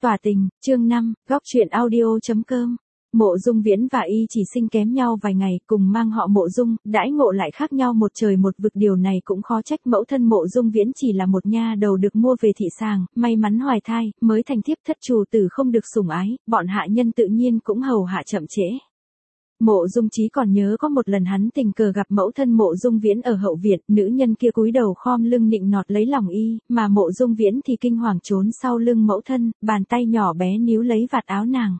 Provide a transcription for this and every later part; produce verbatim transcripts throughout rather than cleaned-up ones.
Tỏa tình, chương năm, góc truyện audio.com. Mộ Dung Viễn và y chỉ sinh kém nhau vài ngày, cùng mang họ Mộ Dung, đãi ngộ lại khác nhau một trời một vực, điều này cũng khó trách mẫu thân Mộ Dung Viễn chỉ là một nha đầu được mua về thị sàng, may mắn hoài thai, mới thành thiếp thất chủ tử không được sủng ái, bọn hạ nhân tự nhiên cũng hầu hạ chậm trễ. Mộ Dung Chí còn nhớ có một lần hắn tình cờ gặp mẫu thân Mộ Dung Viễn ở hậu viện, nữ nhân kia cúi đầu khom lưng nịnh nọt lấy lòng y, mà Mộ Dung Viễn thì kinh hoàng trốn sau lưng mẫu thân, bàn tay nhỏ bé níu lấy vạt áo nàng.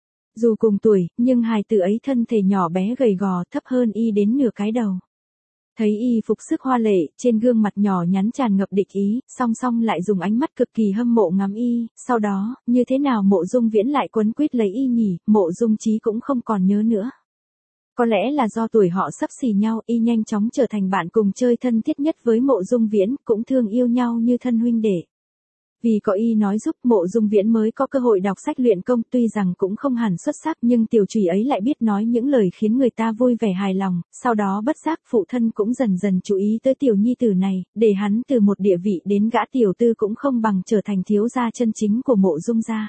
Dù cùng tuổi, nhưng hài tử ấy thân thể nhỏ bé gầy gò, thấp hơn y đến nửa cái đầu. Thấy y phục sức hoa lệ, trên gương mặt nhỏ nhắn tràn ngập địch ý, song song lại dùng ánh mắt cực kỳ hâm mộ ngắm y, sau đó, như thế nào Mộ Dung Viễn lại quấn quýt lấy y nhỉ, Mộ Dung Chí cũng không còn nhớ nữa. Có lẽ là do tuổi họ xấp xì nhau, y nhanh chóng trở thành bạn cùng chơi thân thiết nhất với Mộ Dung Viễn, cũng thương yêu nhau như thân huynh đệ. Vì có y nói giúp, Mộ Dung Viễn mới có cơ hội đọc sách luyện công, tuy rằng cũng không hẳn xuất sắc, nhưng tiểu trùy ấy lại biết nói những lời khiến người ta vui vẻ hài lòng, sau đó bất giác phụ thân cũng dần dần chú ý tới tiểu nhi tử này, để hắn từ một địa vị đến gã tiểu tư cũng không bằng trở thành thiếu gia chân chính của Mộ Dung gia.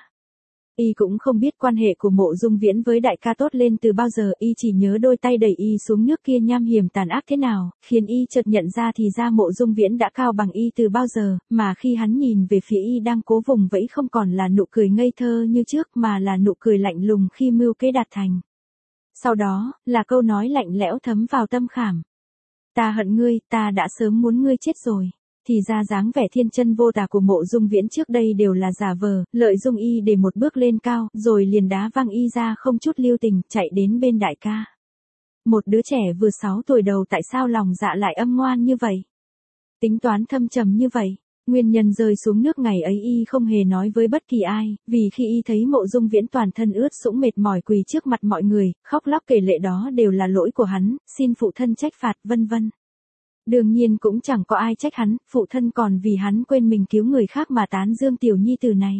Y cũng không biết quan hệ của Mộ Dung Viễn với đại ca tốt lên từ bao giờ, y chỉ nhớ đôi tay đẩy y xuống nước kia nham hiểm tàn ác thế nào, khiến y chợt nhận ra thì ra Mộ Dung Viễn đã cao bằng y từ bao giờ, mà khi hắn nhìn về phía y đang cố vùng vẫy không còn là nụ cười ngây thơ như trước mà là nụ cười lạnh lùng khi mưu kế đạt thành. Sau đó, là câu nói lạnh lẽo thấm vào tâm khảm. Ta hận ngươi, ta đã sớm muốn ngươi chết rồi. Thì ra dáng vẻ thiên chân vô tà của Mộ Dung Viễn trước đây đều là giả vờ, lợi dụng y để một bước lên cao, rồi liền đá văng y ra không chút lưu tình, chạy đến bên đại ca. Một đứa trẻ vừa sáu tuổi đầu tại sao lòng dạ lại âm ngoan như vậy? Tính toán thâm trầm như vậy? Nguyên nhân rơi xuống nước ngày ấy y không hề nói với bất kỳ ai, vì khi y thấy Mộ Dung Viễn toàn thân ướt sũng mệt mỏi quỳ trước mặt mọi người, khóc lóc kể lệ đó đều là lỗi của hắn, xin phụ thân trách phạt vân vân. Đương nhiên cũng chẳng có ai trách hắn, phụ thân còn vì hắn quên mình cứu người khác mà tán dương tiểu nhi tử này.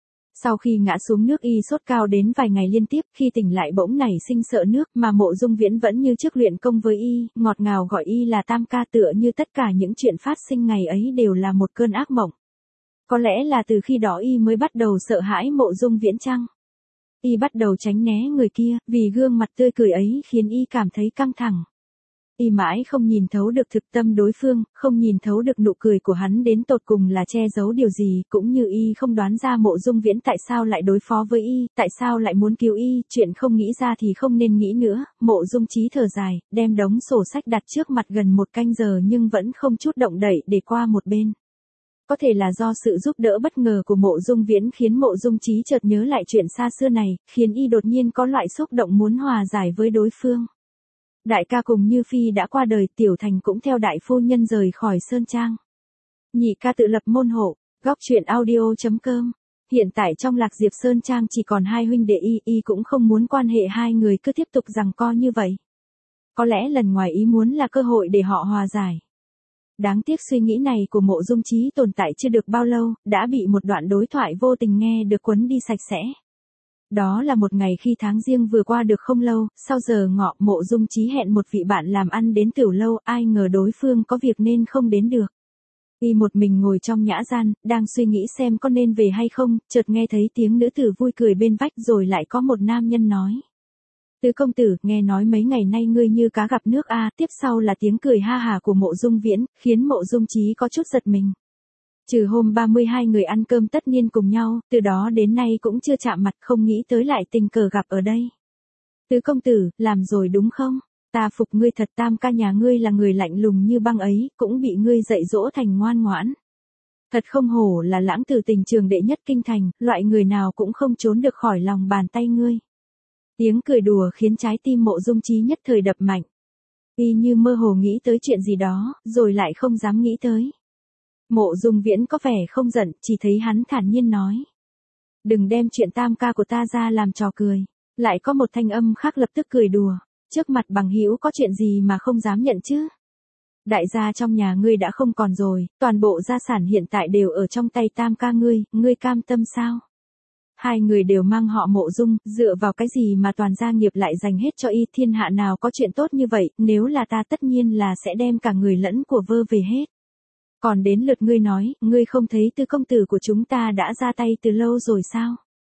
Sau khi ngã xuống nước y sốt cao đến vài ngày liên tiếp, khi tỉnh lại bỗng nảy sinh sợ nước, mà Mộ Dung Viễn vẫn như trước luyện công với y, ngọt ngào gọi y là tam ca, tựa như tất cả những chuyện phát sinh ngày ấy đều là một cơn ác mộng. Có lẽ là từ khi đó y mới bắt đầu sợ hãi Mộ Dung Viễn chăng? Y bắt đầu tránh né người kia, vì gương mặt tươi cười ấy khiến y cảm thấy căng thẳng. Y mãi không nhìn thấu được thực tâm đối phương, không nhìn thấu được nụ cười của hắn đến tột cùng là che giấu điều gì, cũng như y không đoán ra Mộ Dung Viễn tại sao lại đối phó với y, tại sao lại muốn cứu y, chuyện không nghĩ ra thì không nên nghĩ nữa. Mộ Dung Chí thở dài, đem đống sổ sách đặt trước mặt gần một canh giờ nhưng vẫn không chút động đậy để qua một bên. Có thể là do sự giúp đỡ bất ngờ của Mộ Dung Viễn khiến Mộ Dung Chí chợt nhớ lại chuyện xa xưa này, khiến y đột nhiên có loại xúc động muốn hòa giải với đối phương. Đại ca cùng Như Phi đã qua đời, Tiểu Thành cũng theo đại phu nhân rời khỏi Sơn Trang. Nhị ca tự lập môn hộ, góc truyện audio.com. Hiện tại trong Lạc Diệp Sơn Trang chỉ còn hai huynh đệ y, y cũng không muốn quan hệ hai người cứ tiếp tục giằng co như vậy. Có lẽ lần ngoài ý muốn là cơ hội để họ hòa giải. Đáng tiếc suy nghĩ này của Mộ Dung Chí tồn tại chưa được bao lâu, đã bị một đoạn đối thoại vô tình nghe được quấn đi sạch sẽ. Đó là một ngày khi tháng Giêng vừa qua được không lâu, sau giờ ngọ Mộ Dung Chí hẹn một vị bạn làm ăn đến tiểu lâu, ai ngờ đối phương có việc nên không đến được. Y một mình ngồi trong nhã gian, đang suy nghĩ xem có nên về hay không, chợt nghe thấy tiếng nữ tử vui cười bên vách rồi lại có một nam nhân nói. Tứ công tử, nghe nói mấy ngày nay ngươi như cá gặp nước a, tiếp sau là tiếng cười ha hà của Mộ Dung Viễn, khiến Mộ Dung Chí có chút giật mình. Trừ hôm ba mươi hai người ăn cơm tất niên cùng nhau, từ đó đến nay cũng chưa chạm mặt, không nghĩ tới lại tình cờ gặp ở đây. Tứ công tử, làm rồi đúng không? Ta phục ngươi thật, tam ca nhà ngươi là người lạnh lùng như băng ấy, cũng bị ngươi dạy dỗ thành ngoan ngoãn. Thật không hổ là lãng tử tình trường đệ nhất kinh thành, loại người nào cũng không trốn được khỏi lòng bàn tay ngươi. Tiếng cười đùa khiến trái tim Mộ Dung Chí nhất thời đập mạnh. Y như mơ hồ nghĩ tới chuyện gì đó, rồi lại không dám nghĩ tới. Mộ Dung Viễn có vẻ không giận, chỉ thấy hắn thản nhiên nói. Đừng đem chuyện tam ca của ta ra làm trò cười. Lại có một thanh âm khác lập tức cười đùa. Trước mặt bằng hữu có chuyện gì mà không dám nhận chứ? Đại gia trong nhà ngươi đã không còn rồi, toàn bộ gia sản hiện tại đều ở trong tay tam ca ngươi, ngươi cam tâm sao? Hai người đều mang họ Mộ Dung, dựa vào cái gì mà toàn gia nghiệp lại dành hết cho y, thiên hạ nào có chuyện tốt như vậy, nếu là ta tất nhiên là sẽ đem cả người lẫn của vơ về hết. Còn đến lượt ngươi nói, ngươi không thấy Tứ công tử của chúng ta đã ra tay từ lâu rồi sao?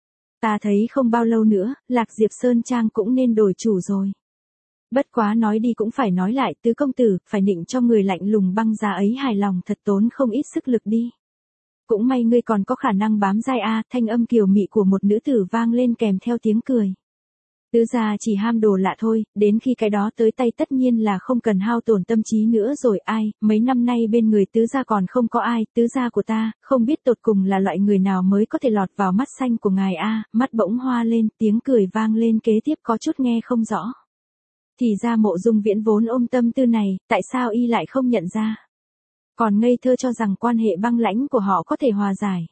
Ta thấy không bao lâu nữa, Lạc Diệp Sơn Trang cũng nên đổi chủ rồi. Bất quá nói đi cũng phải nói lại, Tứ công tử, phải nịnh cho người lạnh lùng băng giá ấy hài lòng thật tốn không ít sức lực đi. Cũng may ngươi còn có khả năng bám dai a, thanh âm kiều mị của một nữ tử vang lên kèm theo tiếng cười. Tứ gia chỉ ham đồ lạ thôi, đến khi cái đó tới tay tất nhiên là không cần hao tổn tâm trí nữa rồi. Ai, mấy năm nay bên người tứ gia còn không có ai, tứ gia của ta, không biết tột cùng là loại người nào mới có thể lọt vào mắt xanh của ngài a. Mắt bỗng hoa lên, tiếng cười vang lên kế tiếp có chút nghe không rõ. Thì ra Mộ Dung Viễn vốn ôm tâm tư này, tại sao y lại không nhận ra? Còn ngây thơ cho rằng quan hệ băng lãnh của họ có thể hòa giải.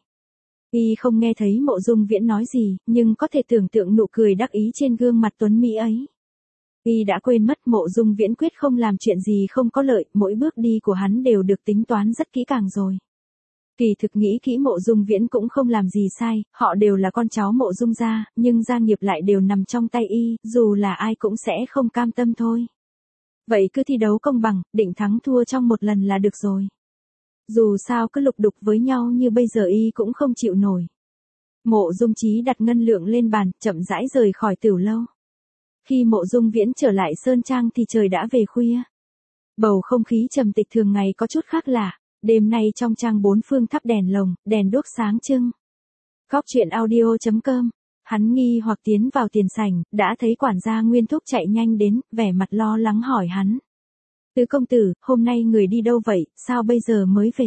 Y không nghe thấy Mộ Dung Viễn nói gì, nhưng có thể tưởng tượng nụ cười đắc ý trên gương mặt tuấn mỹ ấy. Y đã quên mất Mộ Dung Viễn quyết không làm chuyện gì không có lợi, mỗi bước đi của hắn đều được tính toán rất kỹ càng rồi. Kỳ thực nghĩ kỹ Mộ Dung Viễn cũng không làm gì sai, họ đều là con cháu Mộ Dung gia, nhưng gia nghiệp lại đều nằm trong tay y, dù là ai cũng sẽ không cam tâm thôi. Vậy cứ thi đấu công bằng, định thắng thua trong một lần là được rồi. Dù sao cứ lục đục với nhau như bây giờ y cũng không chịu nổi. Mộ Dung Chí đặt ngân lượng lên bàn, chậm rãi rời khỏi tiểu lâu. Khi Mộ Dung Viễn trở lại Sơn Trang thì trời đã về khuya. Bầu không khí trầm tịch thường ngày có chút khác lạ. Đêm nay trong trang bốn phương thắp đèn lồng, đèn đuốc sáng trưng. Góc truyện audio chấm com. Hắn nghi hoặc tiến vào tiền sảnh, đã thấy quản gia Nguyên Thúc chạy nhanh đến, vẻ mặt lo lắng hỏi hắn. Tứ công tử, hôm nay người đi đâu vậy, sao bây giờ mới về?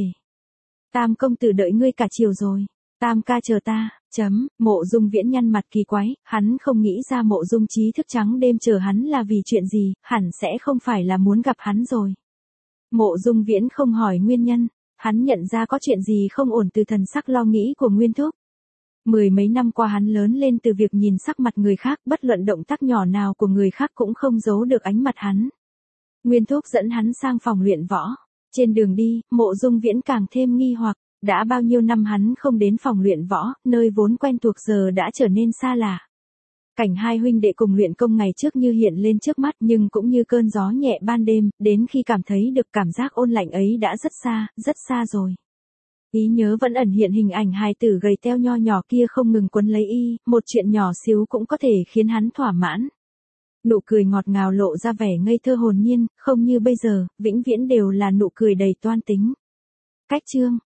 Tam công tử đợi ngươi cả chiều rồi. Tam ca chờ ta, chấm, Mộ Dung Viễn nhăn mặt kỳ quái, hắn không nghĩ ra Mộ Dung Chí thức trắng đêm chờ hắn là vì chuyện gì, hẳn sẽ không phải là muốn gặp hắn rồi. Mộ Dung Viễn không hỏi nguyên nhân, hắn nhận ra có chuyện gì không ổn từ thần sắc lo nghĩ của Nguyên Thúc. Mười mấy năm qua hắn lớn lên từ việc nhìn sắc mặt người khác, bất luận động tác nhỏ nào của người khác cũng không giấu được ánh mặt hắn. Nguyên Thúc dẫn hắn sang phòng luyện võ. Trên đường đi, Mộ Dung Viễn càng thêm nghi hoặc, đã bao nhiêu năm hắn không đến phòng luyện võ, nơi vốn quen thuộc giờ đã trở nên xa lạ. Cảnh hai huynh đệ cùng luyện công ngày trước như hiện lên trước mắt nhưng cũng như cơn gió nhẹ ban đêm, đến khi cảm thấy được cảm giác ôn lạnh ấy đã rất xa, rất xa rồi. Ý nhớ vẫn ẩn hiện hình ảnh hài tử gầy teo nho nhỏ kia không ngừng quấn lấy y, một chuyện nhỏ xíu cũng có thể khiến hắn thỏa mãn. Nụ cười ngọt ngào lộ ra vẻ ngây thơ hồn nhiên, không như bây giờ, vĩnh viễn đều là nụ cười đầy toan tính. Cách chương